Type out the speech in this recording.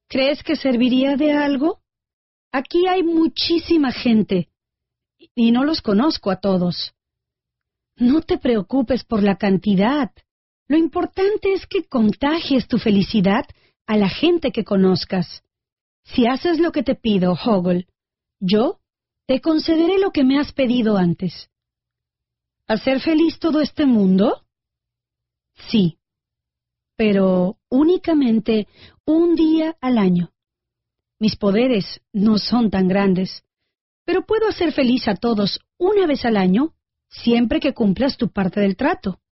¿Crees que serviría de algo? Aquí hay muchísima gente, y no los conozco a todos. No te preocupes por la cantidad. Lo importante es que contagies tu felicidad a la gente que conozcas. Si haces lo que te pido, Hoggle, yo te concederé lo que me has pedido antes. ¿Hacer feliz todo este mundo? Sí, pero únicamente un día al año. Mis poderes no son tan grandes, pero puedo hacer feliz a todos una vez al año, siempre que cumplas tu parte del trato.